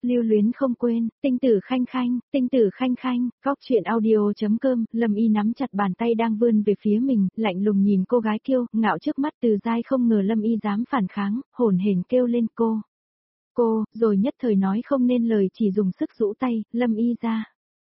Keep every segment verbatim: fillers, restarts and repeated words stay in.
lưu luyến không quên, tinh tử khanh khanh, tinh tử khanh khanh, góc chuyện audio.com, Lâm Y nắm chặt bàn tay đang vươn về phía mình, lạnh lùng nhìn cô gái kiêu, ngạo trước mắt Từ Giai không ngờ Lâm Y dám phản kháng, hồn hển kêu lên cô. Cô, rồi nhất thời nói không nên lời chỉ dùng sức rũ tay, Lâm Y ra.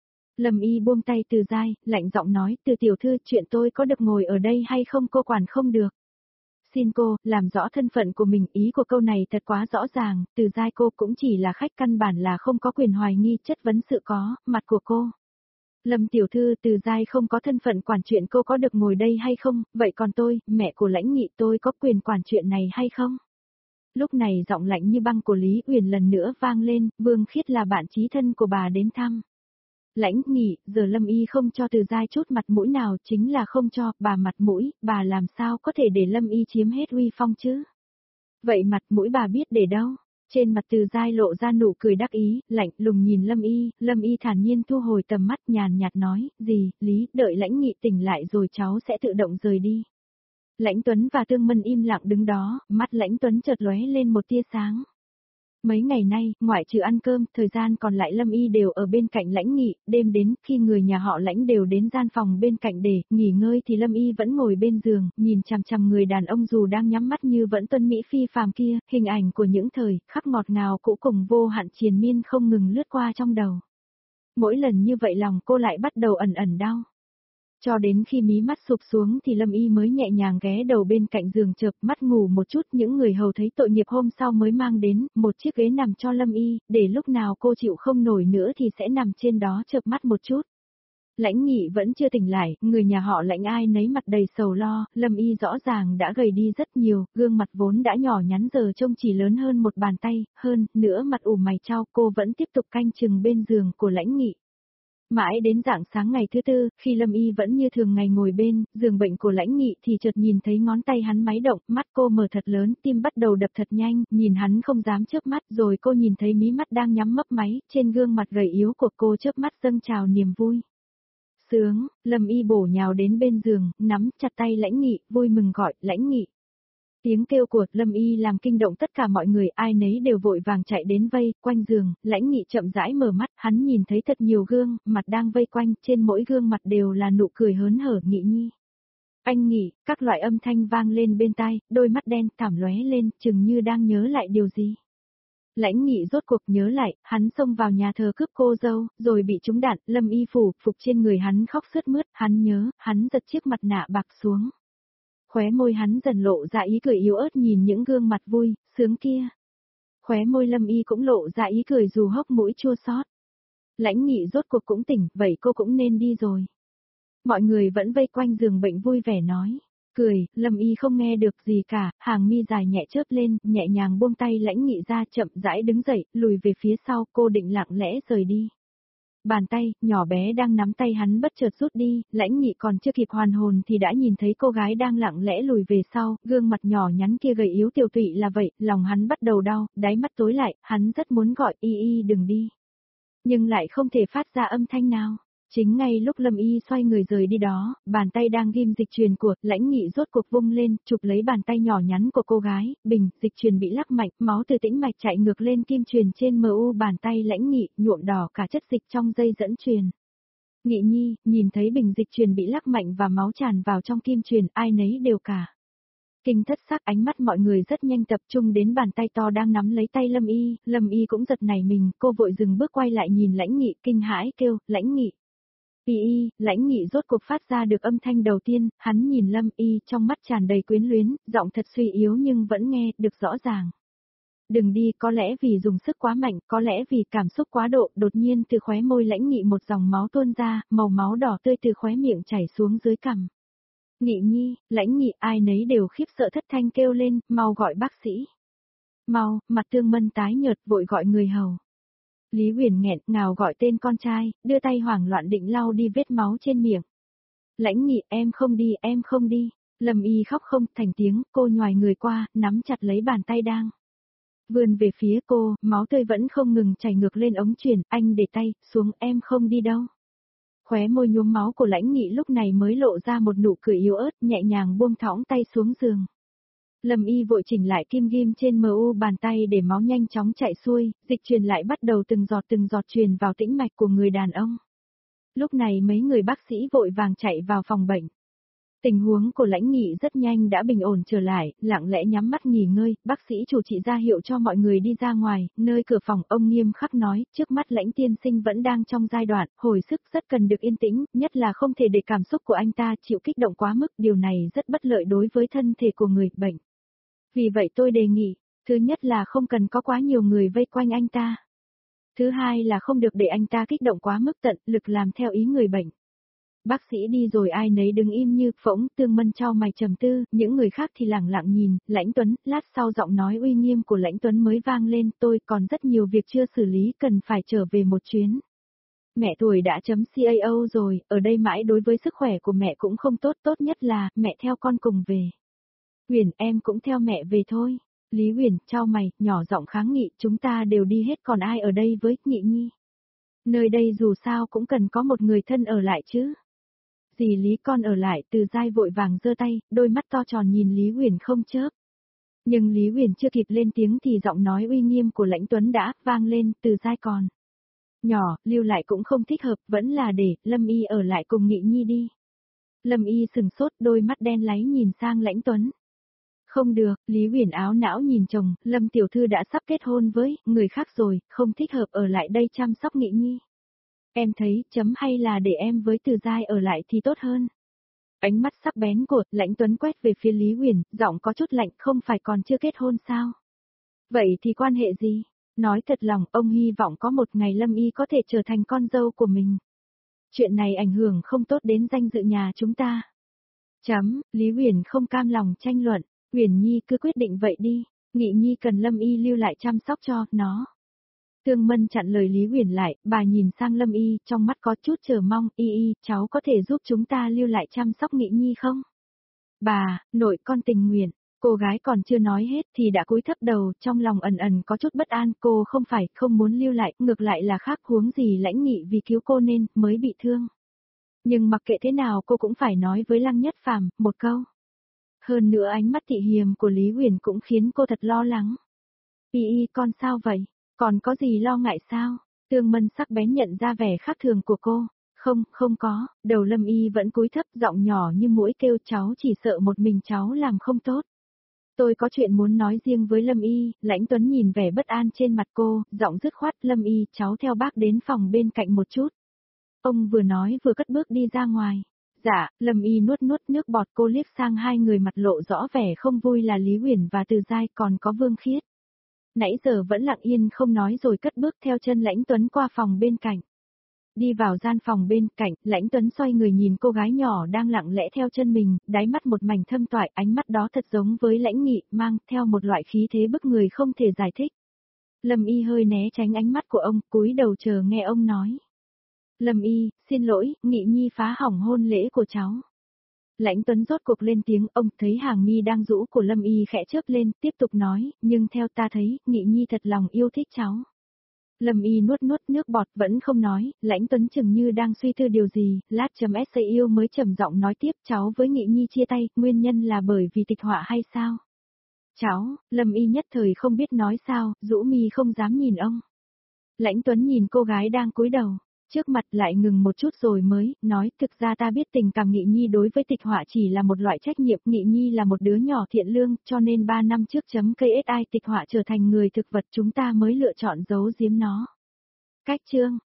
Lâm Y buông tay Từ Giai, lạnh giọng nói, Từ tiểu thư, chuyện tôi có được ngồi ở đây hay không cô quản không được. Xin cô, làm rõ thân phận của mình, ý của câu này thật quá rõ ràng, Từ Giai cô cũng chỉ là khách căn bản là không có quyền hoài nghi chất vấn sự có, mặt của cô. Lâm tiểu thư, Từ Giai không có thân phận quản chuyện cô có được ngồi đây hay không, vậy còn tôi, mẹ của Lãnh Nghị tôi có quyền quản chuyện này hay không? Lúc này giọng lạnh như băng của Lý Uyển lần nữa vang lên, Vương Khiết là bạn chí thân của bà đến thăm. Lãnh Nghị, giờ Lâm Y không cho Từ Giai chút mặt mũi nào chính là không cho bà mặt mũi, bà làm sao có thể để Lâm Y chiếm hết uy phong chứ? Vậy mặt mũi bà biết để đâu? Trên mặt Từ Giai lộ ra nụ cười đắc ý, lạnh lùng nhìn Lâm Y, Lâm Y thản nhiên thu hồi tầm mắt nhàn nhạt nói, gì, Lý, đợi Lãnh Nghị tỉnh lại rồi cháu sẽ tự động rời đi. Lãnh Tuấn và Tương Mân im lặng đứng đó, mắt Lãnh Tuấn chợt lóe lên một tia sáng. Mấy ngày nay, ngoại trừ ăn cơm, thời gian còn lại Lâm Y đều ở bên cạnh Lãnh Nghị, đêm đến, khi người nhà họ Lãnh đều đến gian phòng bên cạnh để nghỉ ngơi thì Lâm Y vẫn ngồi bên giường, nhìn chằm chằm người đàn ông dù đang nhắm mắt như vẫn tuân mỹ phi phàm kia, hình ảnh của những thời khắc ngọt ngào cũ cùng vô hạn triền miên không ngừng lướt qua trong đầu. Mỗi lần như vậy lòng cô lại bắt đầu ẩn ẩn đau. Cho đến khi mí mắt sụp xuống thì Lâm Y mới nhẹ nhàng ghé đầu bên cạnh giường chợp mắt ngủ một chút, những người hầu thấy tội nghiệp hôm sau mới mang đến một chiếc ghế nằm cho Lâm Y, để lúc nào cô chịu không nổi nữa thì sẽ nằm trên đó chợp mắt một chút. Lãnh Nghị vẫn chưa tỉnh lại, người nhà họ Lãnh ai nấy mặt đầy sầu lo, Lâm Y rõ ràng đã gầy đi rất nhiều, gương mặt vốn đã nhỏ nhắn giờ trông chỉ lớn hơn một bàn tay, hơn nữa mặt ủ mày chau, cô vẫn tiếp tục canh chừng bên giường của Lãnh Nghị. Mãi đến rạng sáng ngày thứ tư, khi Lâm Y vẫn như thường ngày ngồi bên giường bệnh của Lãnh Nghị thì chợt nhìn thấy ngón tay hắn máy động, mắt cô mở thật lớn, tim bắt đầu đập thật nhanh, nhìn hắn không dám chớp mắt, rồi cô nhìn thấy mí mắt đang nhắm mấp máy, trên gương mặt gầy yếu của cô chớp mắt dâng trào niềm vui. Sướng, Lâm Y bổ nhào đến bên giường, nắm chặt tay Lãnh Nghị, vui mừng gọi, Lãnh Nghị. Tiếng kêu của Lâm Y làm kinh động tất cả mọi người, ai nấy đều vội vàng chạy đến vây quanh giường, Lãnh Nghị chậm rãi mở mắt, hắn nhìn thấy thật nhiều gương mặt đang vây quanh, trên mỗi gương mặt đều là nụ cười hớn hở. Nghị nhi. Anh Nghị, các loại âm thanh vang lên bên tai, đôi mắt đen thảm lóe lên, chừng như đang nhớ lại điều gì. Lãnh Nghị rốt cuộc nhớ lại, hắn xông vào nhà thờ cướp cô dâu, rồi bị trúng đạn, Lâm Y phủ phục trên người hắn khóc sướt mướt, hắn nhớ, hắn giật chiếc mặt nạ bạc xuống. Khóe môi hắn dần lộ ra ý cười yếu ớt nhìn những gương mặt vui, sướng kia. Khóe môi Lâm Y cũng lộ ra ý cười dù hốc mũi chua xót. Lãnh Nghị rốt cuộc cũng tỉnh, vậy cô cũng nên đi rồi. Mọi người vẫn vây quanh giường bệnh vui vẻ nói. Cười, Lâm Y không nghe được gì cả, hàng mi dài nhẹ chớp lên, nhẹ nhàng buông tay Lãnh Nghị ra, chậm rãi đứng dậy, lùi về phía sau, cô định lặng lẽ rời đi. Bàn tay, nhỏ bé đang nắm tay hắn bất chợt rút đi, Lãnh Nghị còn chưa kịp hoàn hồn thì đã nhìn thấy cô gái đang lặng lẽ lùi về sau, gương mặt nhỏ nhắn kia gầy yếu tiểu tụy là vậy, lòng hắn bắt đầu đau, đáy mắt tối lại, hắn rất muốn gọi y y đừng đi. Nhưng lại không thể phát ra âm thanh nào. Chính ngay lúc Lâm Y xoay người rời đi đó, bàn tay đang ghim dịch truyền của Lãnh Nghị rốt cuộc vung lên, chụp lấy bàn tay nhỏ nhắn của cô gái, bình, dịch truyền bị lắc mạnh, máu từ tĩnh mạch chạy ngược lên kim truyền trên mờ u bàn tay Lãnh Nghị, nhuộm đỏ cả chất dịch trong dây dẫn truyền. Nghị nhi, nhìn thấy bình dịch truyền bị lắc mạnh và máu tràn vào trong kim truyền, ai nấy đều cả. Kinh thất sắc, ánh mắt mọi người rất nhanh tập trung đến bàn tay to đang nắm lấy tay Lâm Y, Lâm Y cũng giật nảy mình, cô vội dừng bước quay lại nhìn Lãnh Nghị kinh hãi kêu, Lãnh Nghị. Y y, Lãnh Nghị rốt cuộc phát ra được âm thanh đầu tiên, hắn nhìn Lâm Y trong mắt tràn đầy quyến luyến, giọng thật suy yếu nhưng vẫn nghe được rõ ràng. Đừng đi, có lẽ vì dùng sức quá mạnh, có lẽ vì cảm xúc quá độ, đột nhiên từ khóe môi Lãnh Nghị một dòng máu tuôn ra, màu máu đỏ tươi từ khóe miệng chảy xuống dưới cằm. Nghị nhi, Lãnh Nghị, ai nấy đều khiếp sợ thất thanh kêu lên, mau gọi bác sĩ. Mau, mặt Tương Mân tái nhợt vội gọi người hầu. Lý Uyển nghẹn ngào gọi tên con trai, đưa tay hoảng loạn định lau đi vết máu trên miệng. Lãnh Nghị, em không đi, em không đi. Lâm Y khóc không thành tiếng, cô nhoài người qua, nắm chặt lấy bàn tay đang vươn về phía cô, máu tươi vẫn không ngừng chảy ngược lên ống truyền, anh để tay xuống, em không đi đâu. Khóe môi nhuốm máu của Lãnh Nghị lúc này mới lộ ra một nụ cười yếu ớt, nhẹ nhàng buông thõng tay xuống giường. Lâm Y vội chỉnh lại kim ghim trên mờ u bàn tay để máu nhanh chóng chạy xuôi, dịch truyền lại bắt đầu từng giọt từng giọt truyền vào tĩnh mạch của người đàn ông. Lúc này mấy người bác sĩ vội vàng chạy vào phòng bệnh. Tình huống của Lãnh Nghị rất nhanh đã bình ổn trở lại, lặng lẽ nhắm mắt nghỉ ngơi, bác sĩ chủ trị ra hiệu cho mọi người đi ra ngoài, nơi cửa phòng ông nghiêm khắc nói, trước mắt Lãnh tiên sinh vẫn đang trong giai đoạn, hồi sức rất cần được yên tĩnh, nhất là không thể để cảm xúc của anh ta chịu kích động quá mức, điều này rất bất lợi đối với thân thể của người bệnh. Vì vậy tôi đề nghị, thứ nhất là không cần có quá nhiều người vây quanh anh ta. Thứ hai là không được để anh ta kích động quá mức tận lực làm theo ý người bệnh. Bác sĩ đi rồi ai nấy đứng im như phỗng, Tương Mân chau mày trầm tư, những người khác thì lẳng lặng nhìn, Lãnh Tuấn, lát sau giọng nói uy nghiêm của Lãnh Tuấn mới vang lên, tôi còn rất nhiều việc chưa xử lý, cần phải trở về một chuyến. Mẹ tuổi đã chấm C A O rồi, ở đây mãi đối với sức khỏe của mẹ cũng không tốt, tốt nhất là mẹ theo con cùng về. Huyền, em cũng theo mẹ về thôi. Lý Huyền, chau mày, nhỏ giọng kháng nghị, chúng ta đều đi hết còn ai ở đây với Nghị Nhi. Nơi đây dù sao cũng cần có một người thân ở lại chứ. Dì Lý con ở lại, Từ Giai vội vàng giơ tay, đôi mắt to tròn nhìn Lý Huyền không chớp. Nhưng Lý Huyền chưa kịp lên tiếng thì giọng nói uy nghiêm của Lãnh Tuấn đã vang lên, Từ Giai còn. Nhỏ, lưu lại cũng không thích hợp, vẫn là để Lâm Y ở lại cùng Nghị Nhi đi. Lâm Y sừng sốt, đôi mắt đen láy nhìn sang Lãnh Tuấn. Không được, Lý Huyền áo não nhìn chồng, Lâm tiểu thư đã sắp kết hôn với người khác rồi, không thích hợp ở lại đây chăm sóc Nghị Nhi. Em thấy, chấm hay là để em với Từ Giai ở lại thì tốt hơn. Ánh mắt sắc bén của Lãnh Tuấn quét về phía Lý Huyền, giọng có chút lạnh, không phải còn chưa kết hôn sao? Vậy thì quan hệ gì? Nói thật lòng, ông hy vọng có một ngày Lâm Y có thể trở thành con dâu của mình. Chuyện này ảnh hưởng không tốt đến danh dự nhà chúng ta. Chấm, Lý Huyền không cam lòng tranh luận, Huyền Nhi cứ quyết định vậy đi, Nghị Nhi cần Lâm Y lưu lại chăm sóc cho nó. Tương Mân chặn lời Lý Huyền lại, bà nhìn sang Lâm Y, trong mắt có chút chờ mong, Y Y, cháu có thể giúp chúng ta lưu lại chăm sóc Nghị Nhi không? Bà, nội con tình nguyện, cô gái còn chưa nói hết thì đã cúi thấp đầu, trong lòng ẩn ẩn có chút bất an, cô không phải không muốn lưu lại, ngược lại là khác huống gì Lãnh Nghị vì cứu cô nên mới bị thương. Nhưng mặc kệ thế nào cô cũng phải nói với Lăng Nhất Phàm một câu. Hơn nữa ánh mắt thị hiềm của Lý Huyền cũng khiến cô thật lo lắng. Y Y con sao vậy? Còn có gì lo ngại sao? Tương Mân sắc bén nhận ra vẻ khác thường của cô. Không, không có, đầu Lâm Y vẫn cúi thấp giọng nhỏ như mũi kêu cháu chỉ sợ một mình cháu làm không tốt. Tôi có chuyện muốn nói riêng với Lâm Y, Lãnh Tuấn nhìn vẻ bất an trên mặt cô, giọng dứt khoát Lâm Y cháu theo bác đến phòng bên cạnh một chút. Ông vừa nói vừa cất bước đi ra ngoài. Dạ, Lâm Y nuốt nuốt nước bọt cô liếc sang hai người mặt lộ rõ vẻ không vui là Lý Huyền và Từ Giai còn có Vương Khiết. Nãy giờ vẫn lặng yên không nói rồi cất bước theo chân Lãnh Tuấn qua phòng bên cạnh. Đi vào gian phòng bên cạnh, Lãnh Tuấn xoay người nhìn cô gái nhỏ đang lặng lẽ theo chân mình, đáy mắt một mảnh thâm toại, ánh mắt đó thật giống với Lãnh Nghị, mang theo một loại khí thế bức người không thể giải thích. Lâm Y hơi né tránh ánh mắt của ông, cúi đầu chờ nghe ông nói. Lâm Y, xin lỗi, Nghị Nhi phá hỏng hôn lễ của cháu. Lãnh Tuấn rốt cuộc lên tiếng, ông thấy hàng mi đang rũ của Lâm Y khẽ chớp lên, tiếp tục nói, nhưng theo ta thấy, Nghị Nhi thật lòng yêu thích cháu. Lâm Y nuốt nuốt nước bọt vẫn không nói, Lãnh Tuấn chừng như đang suy tư điều gì, lát chấm S yêu mới trầm giọng nói tiếp, cháu với Nghị Nhi chia tay, nguyên nhân là bởi vì tịch họa hay sao? Cháu, Lâm Y nhất thời không biết nói sao, rũ mi không dám nhìn ông. Lãnh Tuấn nhìn cô gái đang cúi đầu. Trước mặt lại ngừng một chút rồi mới, nói, thực ra ta biết tình cảm Nghị Nhi đối với tịch họa chỉ là một loại trách nhiệm, Nghị Nhi là một đứa nhỏ thiện lương, cho nên ba năm trước chấm ca ét i tịch họa trở thành người thực vật chúng ta mới lựa chọn giấu giếm nó. Cách chương